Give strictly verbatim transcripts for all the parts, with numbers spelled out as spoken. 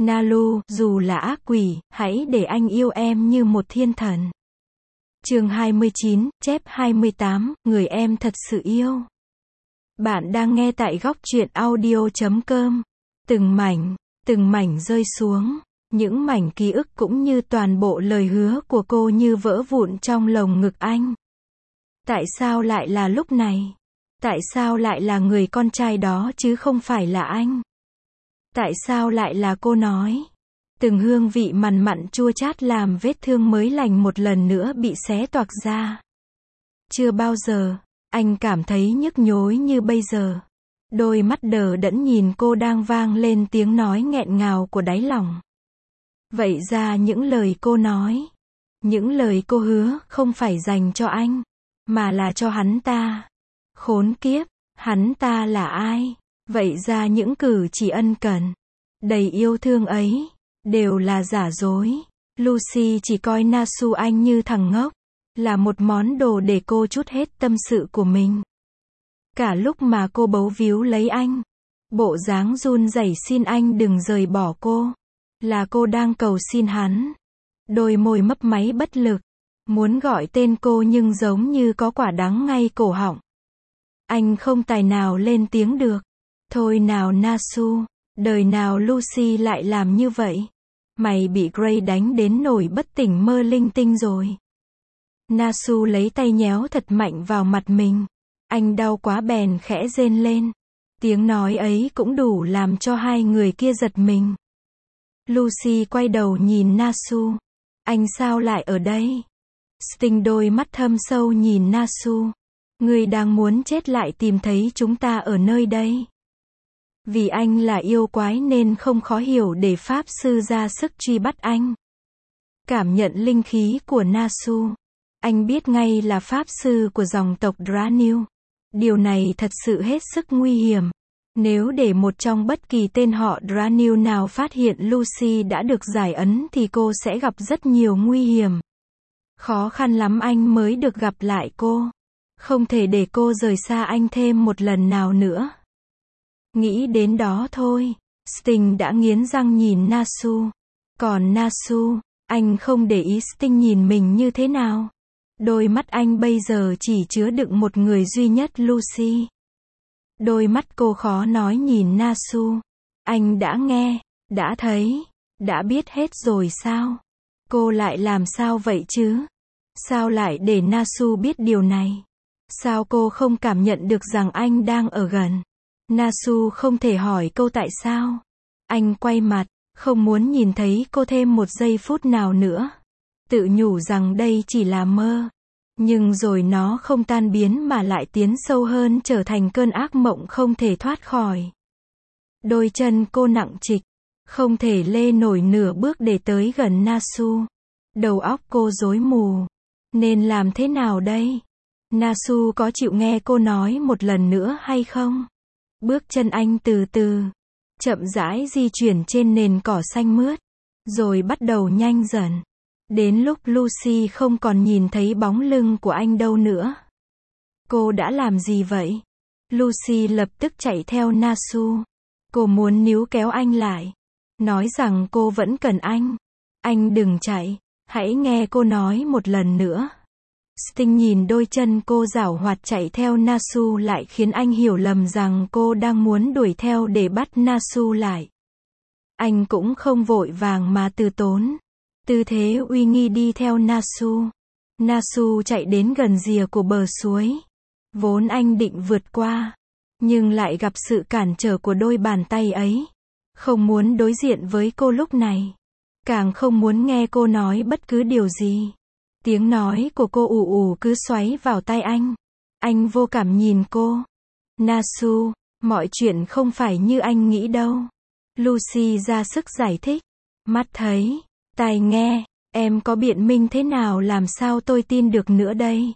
Nalu, dù là ác quỷ, hãy để anh yêu em như một thiên thần. Chương hai mươi chín, chép hai mươi tám, người em thật sự yêu. Bạn đang nghe tại góc truyện audio chấm com. Từng mảnh, từng mảnh rơi xuống. Những mảnh ký ức cũng như toàn bộ lời hứa của cô như vỡ vụn trong lồng ngực anh. Tại sao lại là lúc này? Tại sao lại là người con trai đó chứ không phải là anh? Tại sao lại là cô nói? Từng hương vị mặn mặn chua chát làm vết thương mới lành một lần nữa bị xé toạc ra. Chưa bao giờ, anh cảm thấy nhức nhối như bây giờ. Đôi mắt đờ đẫn nhìn cô đang vang lên tiếng nói nghẹn ngào của đáy lòng. Vậy ra những lời cô nói, những lời cô hứa không phải dành cho anh, mà là cho hắn ta. Khốn kiếp, hắn ta là ai? Vậy ra những cử chỉ ân cần, đầy yêu thương ấy, đều là giả dối. Lucy chỉ coi Nasu anh như thằng ngốc, là một món đồ để cô trút hết tâm sự của mình. Cả lúc mà cô bấu víu lấy anh, bộ dáng run rẩy xin anh đừng rời bỏ cô, là cô đang cầu xin hắn. Đôi môi mấp máy bất lực, muốn gọi tên cô nhưng giống như có quả đắng ngay cổ họng. Anh không tài nào lên tiếng được. Thôi nào Nasu, đời nào Lucy lại làm như vậy? Mày bị Gray đánh đến nổi bất tỉnh mơ linh tinh rồi. Nasu lấy tay nhéo thật mạnh vào mặt mình. Anh đau quá bèn khẽ rên lên. Tiếng nói ấy cũng đủ làm cho hai người kia giật mình. Lucy quay đầu nhìn Nasu. Anh sao lại ở đây? Sting đôi mắt thâm sâu nhìn Nasu. Người đang muốn chết lại tìm thấy chúng ta ở nơi đây. Vì anh là yêu quái nên không khó hiểu để Pháp Sư ra sức truy bắt anh. Cảm nhận linh khí của Nasu. Anh biết ngay là Pháp Sư của dòng tộc Dranil. Điều này thật sự hết sức nguy hiểm. Nếu để một trong bất kỳ tên họ Dranil nào phát hiện Lucy đã được giải ấn thì cô sẽ gặp rất nhiều nguy hiểm. Khó khăn lắm anh mới được gặp lại cô. Không thể để cô rời xa anh thêm một lần nào nữa. Nghĩ đến đó thôi, Sting đã nghiến răng nhìn Nasu. Còn Nasu, anh không để ý Sting nhìn mình như thế nào. Đôi mắt anh bây giờ chỉ chứa đựng một người duy nhất Lucy. Đôi mắt cô khó nói nhìn Nasu. Anh đã nghe, đã thấy, đã biết hết rồi sao? Cô lại làm sao vậy chứ? Sao lại để Nasu biết điều này? Sao cô không cảm nhận được rằng anh đang ở gần? Nasu không thể hỏi câu tại sao. Anh quay mặt, không muốn nhìn thấy cô thêm một giây phút nào nữa. Tự nhủ rằng đây chỉ là mơ. Nhưng rồi nó không tan biến mà lại tiến sâu hơn trở thành cơn ác mộng không thể thoát khỏi. Đôi chân cô nặng trịch, không thể lê nổi nửa bước để tới gần Nasu. Đầu óc cô rối mù. Nên làm thế nào đây? Nasu có chịu nghe cô nói một lần nữa hay không? Bước chân anh từ từ, chậm rãi di chuyển trên nền cỏ xanh mướt, rồi bắt đầu nhanh dần. Đến lúc Lucy không còn nhìn thấy bóng lưng của anh đâu nữa. Cô đã làm gì vậy? Lucy lập tức chạy theo Nasu. Cô muốn níu kéo anh lại. Nói rằng cô vẫn cần anh. Anh đừng chạy, hãy nghe cô nói một lần nữa. Sting nhìn đôi chân cô giảo hoạt chạy theo Nasu lại khiến anh hiểu lầm rằng cô đang muốn đuổi theo để bắt Nasu lại. Anh cũng không vội vàng mà từ tốn. Tư thế uy nghi đi theo Nasu. Nasu chạy đến gần rìa của bờ suối. Vốn anh định vượt qua, nhưng lại gặp sự cản trở của đôi bàn tay ấy. Không muốn đối diện với cô lúc này. Càng không muốn nghe cô nói bất cứ điều gì. Tiếng nói của cô ù ù cứ xoáy vào tai anh. Anh vô cảm nhìn cô. Nasu, mọi chuyện không phải như anh nghĩ đâu. Lucy ra sức giải thích. Mắt thấy, tai nghe, em có biện minh thế nào làm sao tôi tin được nữa đây?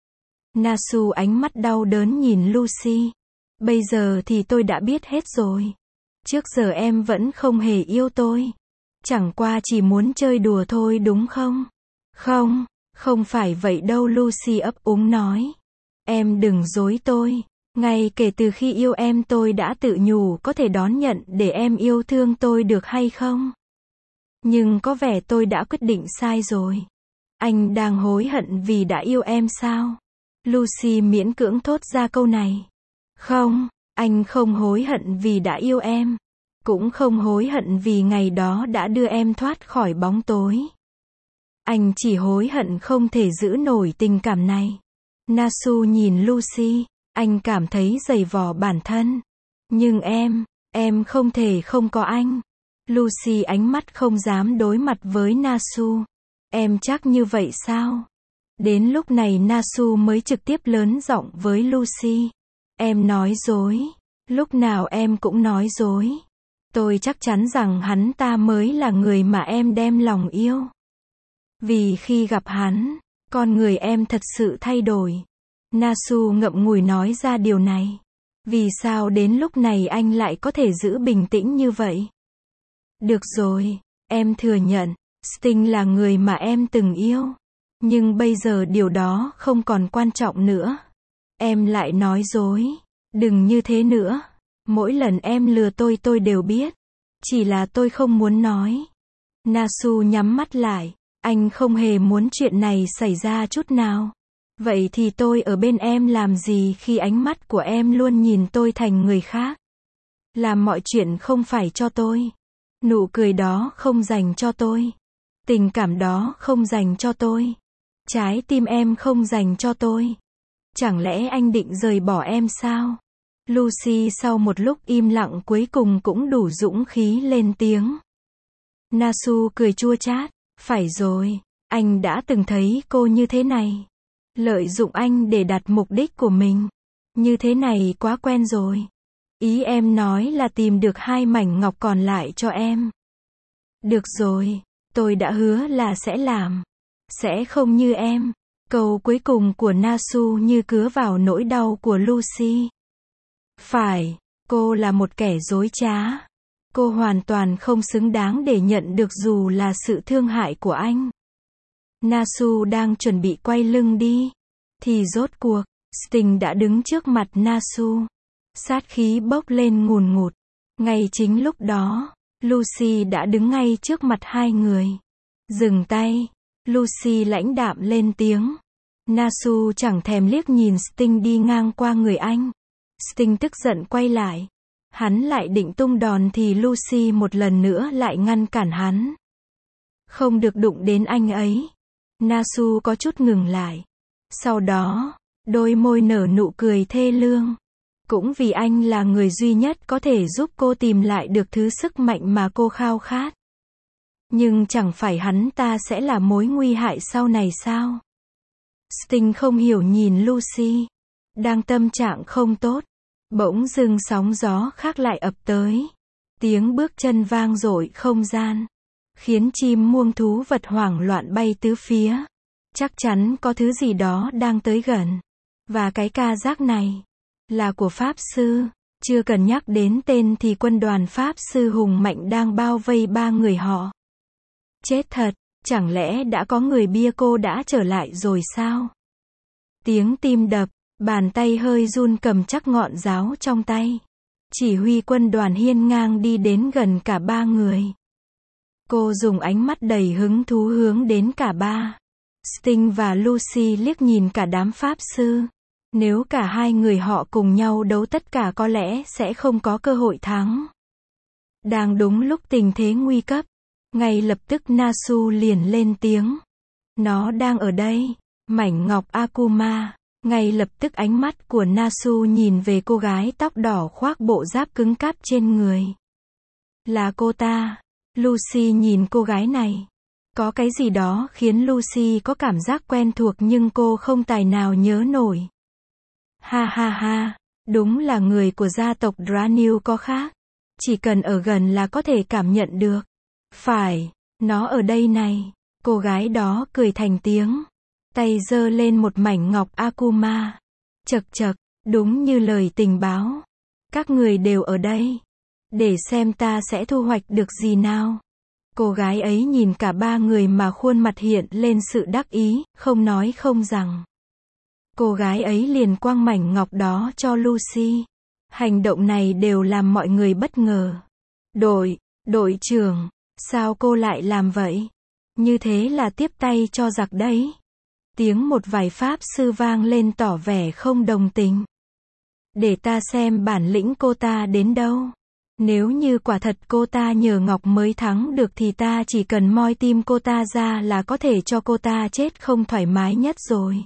Nasu ánh mắt đau đớn nhìn Lucy. Bây giờ thì tôi đã biết hết rồi. Trước giờ em vẫn không hề yêu tôi. Chẳng qua chỉ muốn chơi đùa thôi đúng không? Không, không phải vậy đâu Lucy ấp úng nói. Em đừng dối tôi. Ngay kể từ khi yêu em tôi đã tự nhủ có thể đón nhận để em yêu thương tôi được hay không? Nhưng có vẻ tôi đã quyết định sai rồi. Anh đang hối hận vì đã yêu em sao? Lucy miễn cưỡng thốt ra câu này. Không, anh không hối hận vì đã yêu em. Cũng không hối hận vì ngày đó đã đưa em thoát khỏi bóng tối. Anh chỉ hối hận không thể giữ nổi tình cảm này. Nasu nhìn Lucy, anh cảm thấy dày vò bản thân. Nhưng em, em không thể không có anh. Lucy ánh mắt không dám đối mặt với Nasu. Em chắc như vậy sao? Đến lúc này Nasu mới trực tiếp lớn giọng với Lucy. Em nói dối. Lúc nào em cũng nói dối. Tôi chắc chắn rằng hắn ta mới là người mà em đem lòng yêu. Vì khi gặp hắn, con người em thật sự thay đổi. Nasu ngậm ngùi nói ra điều này. Vì sao đến lúc này anh lại có thể giữ bình tĩnh như vậy? Được rồi, em thừa nhận, Sting là người mà em từng yêu. Nhưng bây giờ điều đó không còn quan trọng nữa. Em lại nói dối. Đừng như thế nữa. Mỗi lần em lừa tôi tôi đều biết. Chỉ là tôi không muốn nói. Nasu nhắm mắt lại. Anh không hề muốn chuyện này xảy ra chút nào. Vậy thì tôi ở bên em làm gì khi ánh mắt của em luôn nhìn tôi thành người khác? Làm mọi chuyện không phải cho tôi. Nụ cười đó không dành cho tôi. Tình cảm đó không dành cho tôi. Trái tim em không dành cho tôi. Chẳng lẽ anh định rời bỏ em sao? Lucy sau một lúc im lặng cuối cùng cũng đủ dũng khí lên tiếng. Nasu cười chua chát. Phải rồi, anh đã từng thấy cô như thế này. Lợi dụng anh để đạt mục đích của mình. Như thế này quá quen rồi. Ý em nói là tìm được hai mảnh ngọc còn lại cho em. Được rồi, tôi đã hứa là sẽ làm. Sẽ không như em. Câu cuối cùng của Nasu như cứa vào nỗi đau của Lucy. Phải, cô là một kẻ dối trá. Cô hoàn toàn không xứng đáng để nhận được dù là sự thương hại của anh. Nasu đang chuẩn bị quay lưng đi. Thì rốt cuộc, Sting đã đứng trước mặt Nasu. Sát khí bốc lên ngùn ngụt. Ngay chính lúc đó, Lucy đã đứng ngay trước mặt hai người. Dừng tay. Lucy lãnh đạm lên tiếng. Nasu chẳng thèm liếc nhìn Sting đi ngang qua người anh. Sting tức giận quay lại. Hắn lại định tung đòn thì Lucy một lần nữa lại ngăn cản hắn. Không được đụng đến anh ấy. Nasu có chút ngừng lại. Sau đó, đôi môi nở nụ cười thê lương. Cũng vì anh là người duy nhất có thể giúp cô tìm lại được thứ sức mạnh mà cô khao khát. Nhưng chẳng phải hắn ta sẽ là mối nguy hại sau này sao? Sting không hiểu nhìn Lucy. Đang tâm trạng không tốt. Bỗng dưng sóng gió khác lại ập tới. Tiếng bước chân vang dội không gian. Khiến chim muông thú vật hoảng loạn bay tứ phía. Chắc chắn có thứ gì đó đang tới gần. Và cái ca giác này là của Pháp Sư. Chưa cần nhắc đến tên thì quân đoàn Pháp Sư hùng mạnh đang bao vây ba người họ. Chết thật, chẳng lẽ đã có người bia cô đã trở lại rồi sao? Tiếng tim đập, bàn tay hơi run cầm chắc ngọn giáo trong tay. Chỉ huy quân đoàn hiên ngang đi đến gần cả ba người. Cô dùng ánh mắt đầy hứng thú hướng đến cả ba. Sting và Lucy liếc nhìn cả đám Pháp Sư. Nếu cả hai người họ cùng nhau đấu tất cả có lẽ sẽ không có cơ hội thắng. Đang đúng lúc tình thế nguy cấp. Ngay lập tức Nasu liền lên tiếng. Nó đang ở đây. Mảnh ngọc Akuma. Ngay lập tức ánh mắt của Nasu nhìn về cô gái tóc đỏ khoác bộ giáp cứng cáp trên người. Là cô ta. Lucy nhìn cô gái này. Có cái gì đó khiến Lucy có cảm giác quen thuộc nhưng cô không tài nào nhớ nổi. Ha ha ha, đúng là người của gia tộc Dranil có khác. Chỉ cần ở gần là có thể cảm nhận được. Phải, nó ở đây này. Cô gái đó cười thành tiếng. Tay giơ lên một mảnh ngọc Akuma. Chậc chậc, đúng như lời tình báo. Các người đều ở đây. Để xem ta sẽ thu hoạch được gì nào. Cô gái ấy nhìn cả ba người mà khuôn mặt hiện lên sự đắc ý, không nói không rằng. Cô gái ấy liền quăng mảnh ngọc đó cho Lucy. Hành động này đều làm mọi người bất ngờ. Đội, đội trưởng, sao cô lại làm vậy? Như thế là tiếp tay cho giặc đấy. Tiếng một vài pháp sư vang lên tỏ vẻ không đồng tình. Để ta xem bản lĩnh cô ta đến đâu. Nếu như quả thật cô ta nhờ ngọc mới thắng được thì ta chỉ cần moi tim cô ta ra là có thể cho cô ta chết không thoải mái nhất rồi.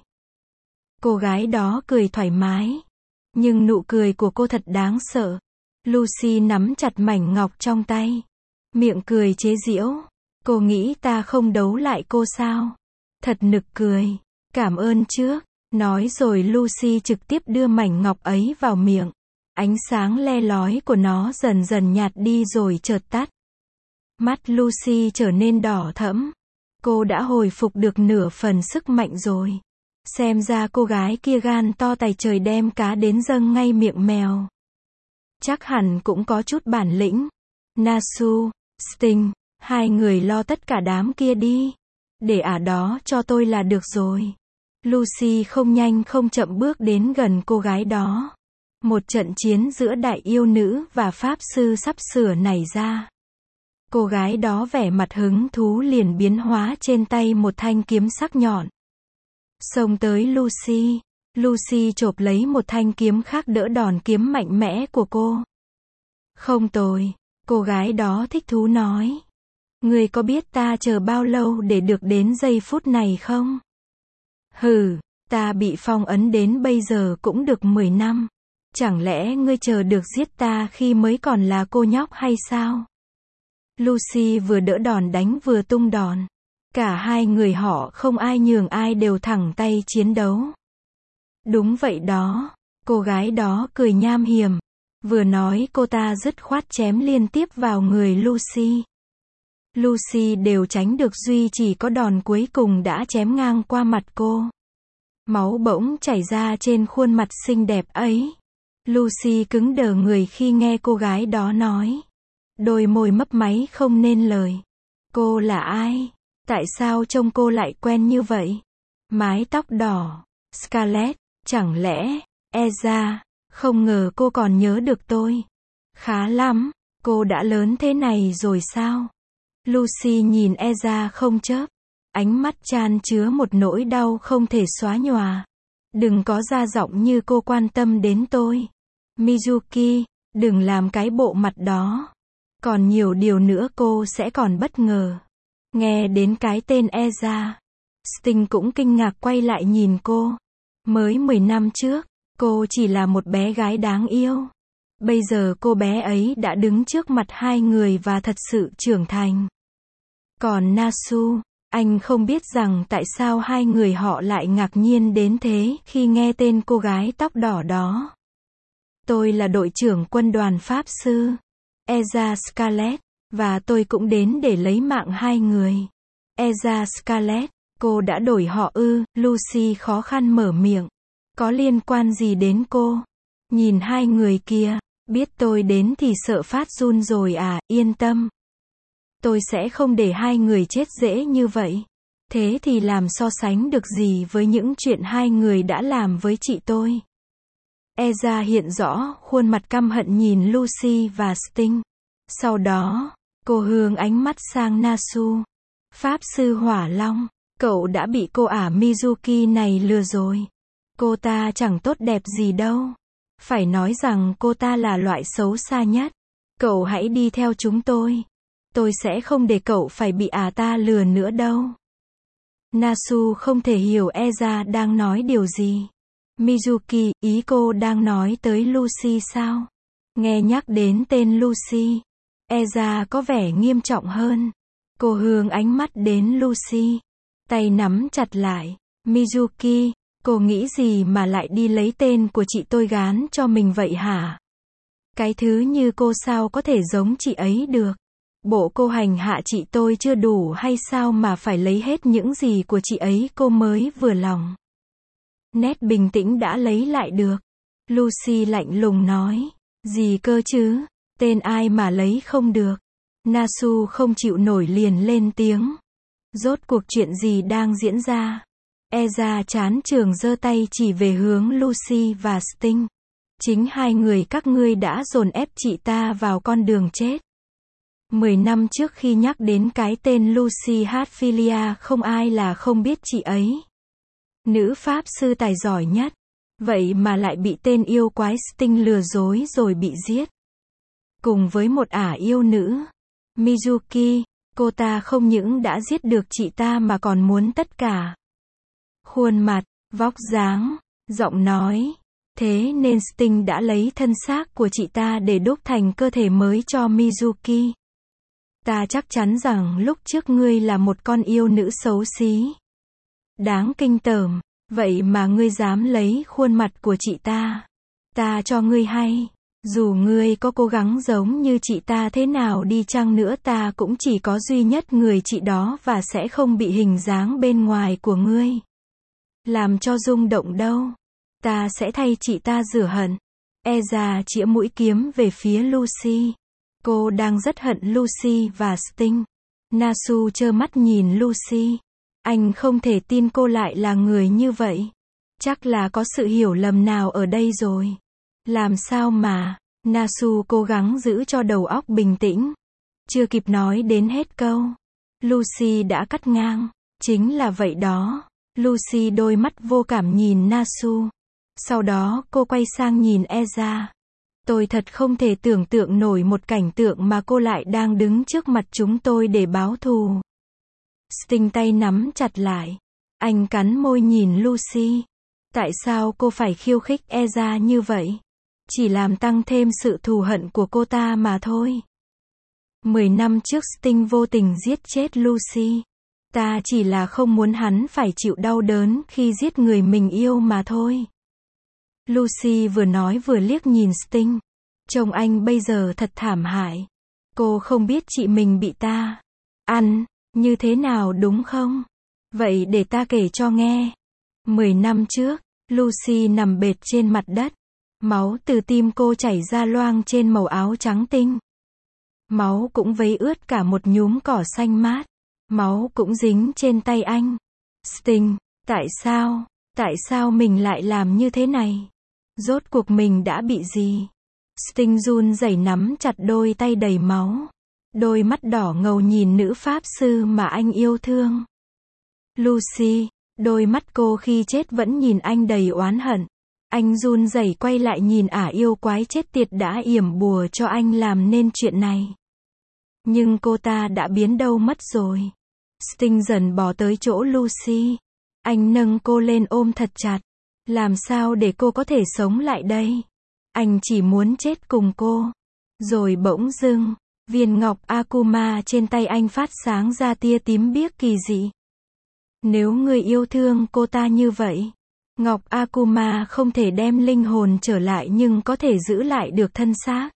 Cô gái đó cười thoải mái. Nhưng nụ cười của cô thật đáng sợ. Lucy nắm chặt mảnh ngọc trong tay. Miệng cười chế giễu. Cô nghĩ ta không đấu lại cô sao? Thật nực cười. Cảm ơn trước. Nói rồi Lucy trực tiếp đưa mảnh ngọc ấy vào miệng. Ánh sáng le lói của nó dần dần nhạt đi rồi chợt tắt. Mắt Lucy trở nên đỏ thẫm. Cô đã hồi phục được nửa phần sức mạnh rồi. Xem ra cô gái kia gan to tày trời đem cá đến dâng ngay miệng mèo. Chắc hẳn cũng có chút bản lĩnh. Nasu, Sting, hai người lo tất cả đám kia đi. Để ả đó cho tôi là được rồi. Lucy không nhanh không chậm bước đến gần cô gái đó. Một trận chiến giữa đại yêu nữ và pháp sư sắp sửa nảy ra. Cô gái đó vẻ mặt hứng thú liền biến hóa trên tay một thanh kiếm sắc nhọn. Xông tới Lucy. Lucy chộp lấy một thanh kiếm khác đỡ đòn kiếm mạnh mẽ của cô. Không tồi. Cô gái đó thích thú nói. Ngươi có biết ta chờ bao lâu để được đến giây phút này không? Hừ, ta bị phong ấn đến bây giờ cũng được mười năm. Chẳng lẽ ngươi chờ được giết ta khi mới còn là cô nhóc hay sao? Lucy vừa đỡ đòn đánh vừa tung đòn. Cả hai người họ không ai nhường ai đều thẳng tay chiến đấu. Đúng vậy đó. Cô gái đó cười nham hiểm. Vừa nói cô ta dứt khoát chém liên tiếp vào người Lucy. Lucy đều tránh được duy chỉ có đòn cuối cùng đã chém ngang qua mặt cô. Máu bỗng chảy ra trên khuôn mặt xinh đẹp ấy. Lucy cứng đờ người khi nghe cô gái đó nói. Đôi môi mấp máy không nên lời. Cô là ai? Tại sao trông cô lại quen như vậy? Mái tóc đỏ. Scarlett, chẳng lẽ, Eza, không ngờ cô còn nhớ được tôi. Khá lắm, cô đã lớn thế này rồi sao? Lucy nhìn Eza không chớp. Ánh mắt chan chứa một nỗi đau không thể xóa nhòa. Đừng có ra giọng như cô quan tâm đến tôi. Mizuki, đừng làm cái bộ mặt đó. Còn nhiều điều nữa cô sẽ còn bất ngờ. Nghe đến cái tên Eza, Sting cũng kinh ngạc quay lại nhìn cô. Mới mười năm trước, cô chỉ là một bé gái đáng yêu. Bây giờ cô bé ấy đã đứng trước mặt hai người và thật sự trưởng thành. Còn Nasu, anh không biết rằng tại sao hai người họ lại ngạc nhiên đến thế khi nghe tên cô gái tóc đỏ đó. Tôi là đội trưởng quân đoàn Pháp Sư, Eza Scarlett, và tôi cũng đến để lấy mạng hai người. Eza Scarlett, cô đã đổi họ ư? Lucy khó khăn mở miệng. Có liên quan gì đến cô? Nhìn hai người kia, biết tôi đến thì sợ phát run rồi à, yên tâm. Tôi sẽ không để hai người chết dễ như vậy. Thế thì làm so sánh được gì với những chuyện hai người đã làm với chị tôi? Eza hiện rõ khuôn mặt căm hận nhìn Lucy và Sting. Sau đó, cô hướng ánh mắt sang Nasu. Pháp sư Hỏa Long, cậu đã bị cô ả Mizuki này lừa rồi. Cô ta chẳng tốt đẹp gì đâu. Phải nói rằng cô ta là loại xấu xa nhất. Cậu hãy đi theo chúng tôi. Tôi sẽ không để cậu phải bị ả ta lừa nữa đâu. Nasu không thể hiểu Eza đang nói điều gì. Mizuki, ý cô đang nói tới Lucy sao? Nghe nhắc đến tên Lucy, Eza có vẻ nghiêm trọng hơn. Cô hướng ánh mắt đến Lucy. Tay nắm chặt lại. Mizuki, cô nghĩ gì mà lại đi lấy tên của chị tôi gán cho mình vậy hả? Cái thứ như cô sao có thể giống chị ấy được? Bộ cô hành hạ chị tôi chưa đủ hay sao mà phải lấy hết những gì của chị ấy cô mới vừa lòng? Nét bình tĩnh đã lấy lại được. Lucy lạnh lùng nói. Gì cơ chứ? Tên ai mà lấy không được? Nasu không chịu nổi liền lên tiếng. Rốt cuộc chuyện gì đang diễn ra? Ezra chán trường giơ tay chỉ về hướng Lucy và Sting. Chính hai người các ngươi đã dồn ép chị ta vào con đường chết. Mười năm trước khi nhắc đến cái tên Lucy Hatfield, không ai là không biết chị ấy. Nữ pháp sư tài giỏi nhất. Vậy mà lại bị tên yêu quái Sting lừa dối rồi bị giết. Cùng với một ả yêu nữ, Mizuki, cô ta không những đã giết được chị ta mà còn muốn tất cả. Khuôn mặt, vóc dáng, giọng nói. Thế nên Sting đã lấy thân xác của chị ta để đúc thành cơ thể mới cho Mizuki. Ta chắc chắn rằng lúc trước ngươi là một con yêu nữ xấu xí. Đáng kinh tởm, vậy mà ngươi dám lấy khuôn mặt của chị ta. Ta cho ngươi hay, dù ngươi có cố gắng giống như chị ta thế nào đi chăng nữa ta cũng chỉ có duy nhất người chị đó và sẽ không bị hình dáng bên ngoài của ngươi làm cho rung động đâu. Ta sẽ thay chị ta rửa hận. Ezra chĩa mũi kiếm về phía Lucy. Cô đang rất hận Lucy và Sting. Nasu trơ mắt nhìn Lucy. Anh không thể tin cô lại là người như vậy. Chắc là có sự hiểu lầm nào ở đây rồi. Làm sao mà, Nasu cố gắng giữ cho đầu óc bình tĩnh. Chưa kịp nói đến hết câu, Lucy đã cắt ngang. Chính là vậy đó. Lucy đôi mắt vô cảm nhìn Nasu. Sau đó cô quay sang nhìn Ezra. Tôi thật không thể tưởng tượng nổi một cảnh tượng mà cô lại đang đứng trước mặt chúng tôi để báo thù. Sting tay nắm chặt lại. Anh cắn môi nhìn Lucy. Tại sao cô phải khiêu khích Ezra như vậy? Chỉ làm tăng thêm sự thù hận của cô ta mà thôi. Mười năm trước Sting vô tình giết chết Lucy. Ta chỉ là không muốn hắn phải chịu đau đớn khi giết người mình yêu mà thôi. Lucy vừa nói vừa liếc nhìn Sting. Trông anh bây giờ thật thảm hại. Cô không biết chị mình bị ta ăn như thế nào đúng không? Vậy để ta kể cho nghe. Mười năm trước, Lucy nằm bệt trên mặt đất. Máu từ tim cô chảy ra loang trên màu áo trắng tinh. Máu cũng vấy ướt cả một nhúm cỏ xanh mát. Máu cũng dính trên tay anh. Sting, tại sao? Tại sao mình lại làm như thế này? Rốt cuộc mình đã bị gì? Sting run rẩy nắm chặt đôi tay đầy máu. Đôi mắt đỏ ngầu nhìn nữ pháp sư mà anh yêu thương. Lucy, đôi mắt cô khi chết vẫn nhìn anh đầy oán hận. Anh run rẩy quay lại nhìn ả yêu quái chết tiệt đã yểm bùa cho anh làm nên chuyện này. Nhưng cô ta đã biến đâu mất rồi. Sting dần bò tới chỗ Lucy. Anh nâng cô lên ôm thật chặt. Làm sao để cô có thể sống lại đây? Anh chỉ muốn chết cùng cô. Rồi bỗng dưng, viên ngọc Akuma trên tay anh phát sáng ra tia tím biếc kỳ dị. Nếu người yêu thương cô ta như vậy, ngọc Akuma không thể đem linh hồn trở lại nhưng có thể giữ lại được thân xác.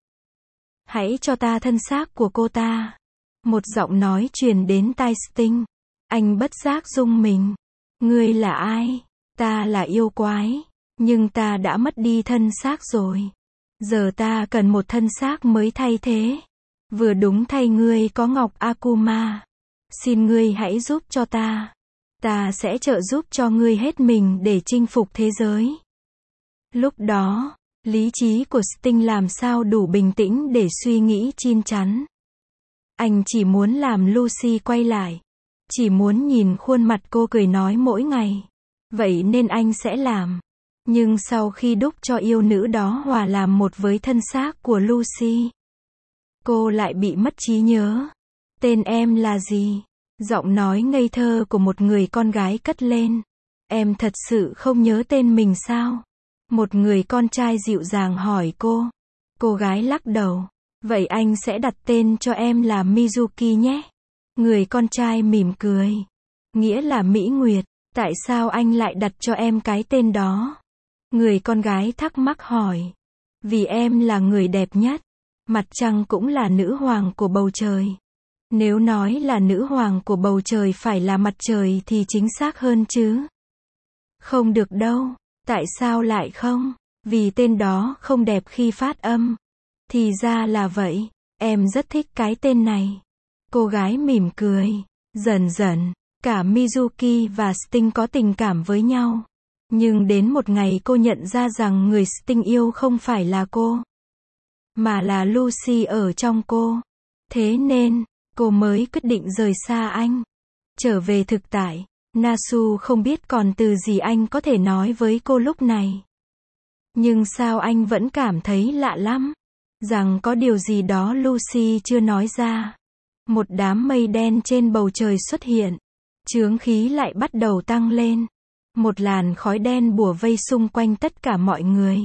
Hãy cho ta thân xác của cô ta. Một giọng nói truyền đến tai Sting. Anh bất giác rung mình. Ngươi là ai? Ta là yêu quái. Nhưng ta đã mất đi thân xác rồi. Giờ ta cần một thân xác mới thay thế. Vừa đúng thay ngươi có ngọc Akuma. Xin ngươi hãy giúp cho ta. Ta sẽ trợ giúp cho ngươi hết mình để chinh phục thế giới. Lúc đó, lý trí của Sting làm sao đủ bình tĩnh để suy nghĩ chín chắn. Anh chỉ muốn làm Lucy quay lại. Chỉ muốn nhìn khuôn mặt cô cười nói mỗi ngày. Vậy nên anh sẽ làm. Nhưng sau khi đúc cho yêu nữ đó hòa làm một với thân xác của Lucy, cô lại bị mất trí nhớ. Tên em là gì? Giọng nói ngây thơ của một người con gái cất lên. Em thật sự không nhớ tên mình sao? Một người con trai dịu dàng hỏi cô. Cô gái lắc đầu. Vậy anh sẽ đặt tên cho em là Mizuki nhé. Người con trai mỉm cười. Nghĩa là Mỹ Nguyệt. Tại sao anh lại đặt cho em cái tên đó? Người con gái thắc mắc hỏi. Vì em là người đẹp nhất. Mặt trăng cũng là nữ hoàng của bầu trời. Nếu nói là nữ hoàng của bầu trời phải là mặt trời thì chính xác hơn chứ. Không được đâu. Tại sao lại không? Vì tên đó không đẹp khi phát âm. Thì ra là vậy. Em rất thích cái tên này. Cô gái mỉm cười. Dần dần, Cả Mizuki và Sting có tình cảm với nhau. Nhưng đến một ngày cô nhận ra rằng người Sting yêu không phải là cô, mà là Lucy ở trong cô. Thế nên, cô mới quyết định rời xa anh. Trở về thực tại, Nasu không biết còn từ gì anh có thể nói với cô lúc này. Nhưng sao anh vẫn cảm thấy lạ lắm, rằng có điều gì đó Lucy chưa nói ra. Một đám mây đen trên bầu trời xuất hiện. Chướng khí lại bắt đầu tăng lên. Một làn khói đen bủa vây xung quanh tất cả mọi người.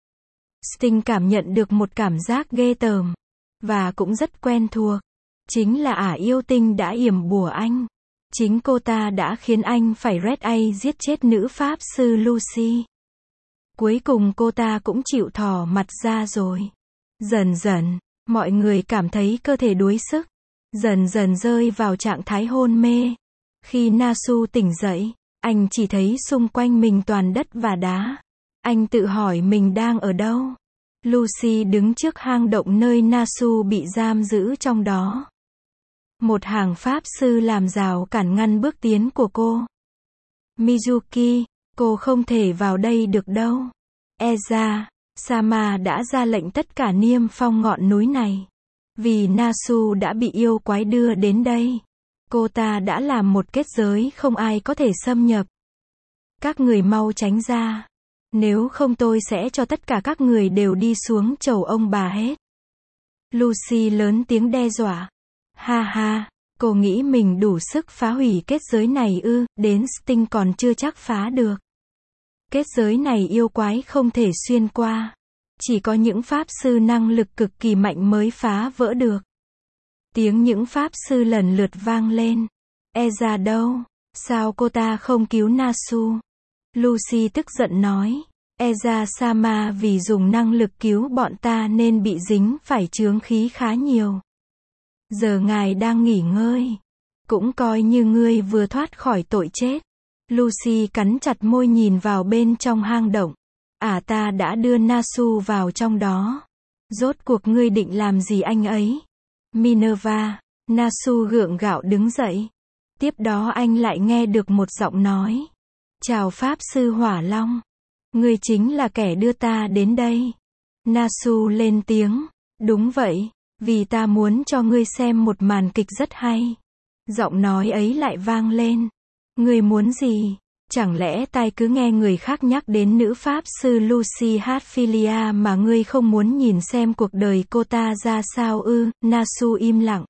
Sting cảm nhận được một cảm giác ghê tởm, và cũng rất quen thuộc. Chính là ả yêu tinh đã yểm bùa anh. Chính cô ta đã khiến anh phải Red A giết chết nữ pháp sư Lucy. Cuối cùng cô ta cũng chịu thò mặt ra rồi. Dần dần, mọi người cảm thấy cơ thể đuối sức. Dần dần rơi vào trạng thái hôn mê. Khi Nasu tỉnh dậy, anh chỉ thấy xung quanh mình toàn đất và đá. Anh tự hỏi mình đang ở đâu. Lucy đứng trước hang động nơi Nasu bị giam giữ trong đó. Một hàng pháp sư làm rào cản ngăn bước tiến của cô. Mizuki, cô không thể vào đây được đâu. Eza, Sama đã ra lệnh tất cả niêm phong ngọn núi này. Vì Nasu đã bị yêu quái đưa đến đây. Cô ta đã làm một kết giới không ai có thể xâm nhập. Các người mau tránh ra. Nếu không tôi sẽ cho tất cả các người đều đi xuống chầu ông bà hết. Lucy lớn tiếng đe dọa. Ha ha, cô nghĩ mình đủ sức phá hủy kết giới này ư, đến Sting còn chưa chắc phá được. Kết giới này yêu quái không thể xuyên qua. Chỉ có những pháp sư năng lực cực kỳ mạnh mới phá vỡ được. Tiếng những pháp sư lần lượt vang lên. Eza đâu? Sao cô ta không cứu Nasu? Lucy tức giận nói. Eza Sama vì dùng năng lực cứu bọn ta nên bị dính phải chướng khí khá nhiều. Giờ ngài đang nghỉ ngơi. Cũng coi như ngươi vừa thoát khỏi tội chết. Lucy cắn chặt môi nhìn vào bên trong hang động. À ta đã đưa Nasu vào trong đó. Rốt cuộc ngươi định làm gì anh ấy? Minerva. Nasu gượng gạo đứng dậy. Tiếp đó anh lại nghe được một giọng nói. Chào Pháp Sư Hỏa Long. Ngươi chính là kẻ đưa ta đến đây. Nasu lên tiếng. Đúng vậy, vì ta muốn cho ngươi xem một màn kịch rất hay. Giọng nói ấy lại vang lên. Ngươi muốn gì? Chẳng lẽ tai cứ nghe người khác nhắc đến nữ pháp sư Lucy Hatfilia mà ngươi không muốn nhìn xem cuộc đời cô ta ra sao ư? Nasu im lặng.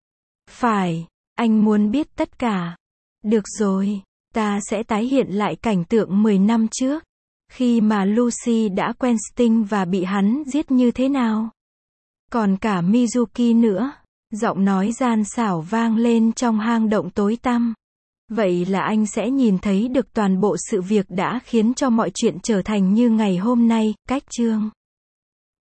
Phải, anh muốn biết tất cả. Được rồi, ta sẽ tái hiện lại cảnh tượng mười năm trước. Khi mà Lucy đã quen Sting và bị hắn giết như thế nào. Còn cả Mizuki nữa. Giọng nói gian xảo vang lên trong hang động tối tăm. Vậy là anh sẽ nhìn thấy được toàn bộ sự việc đã khiến cho mọi chuyện trở thành như ngày hôm nay. Cách chương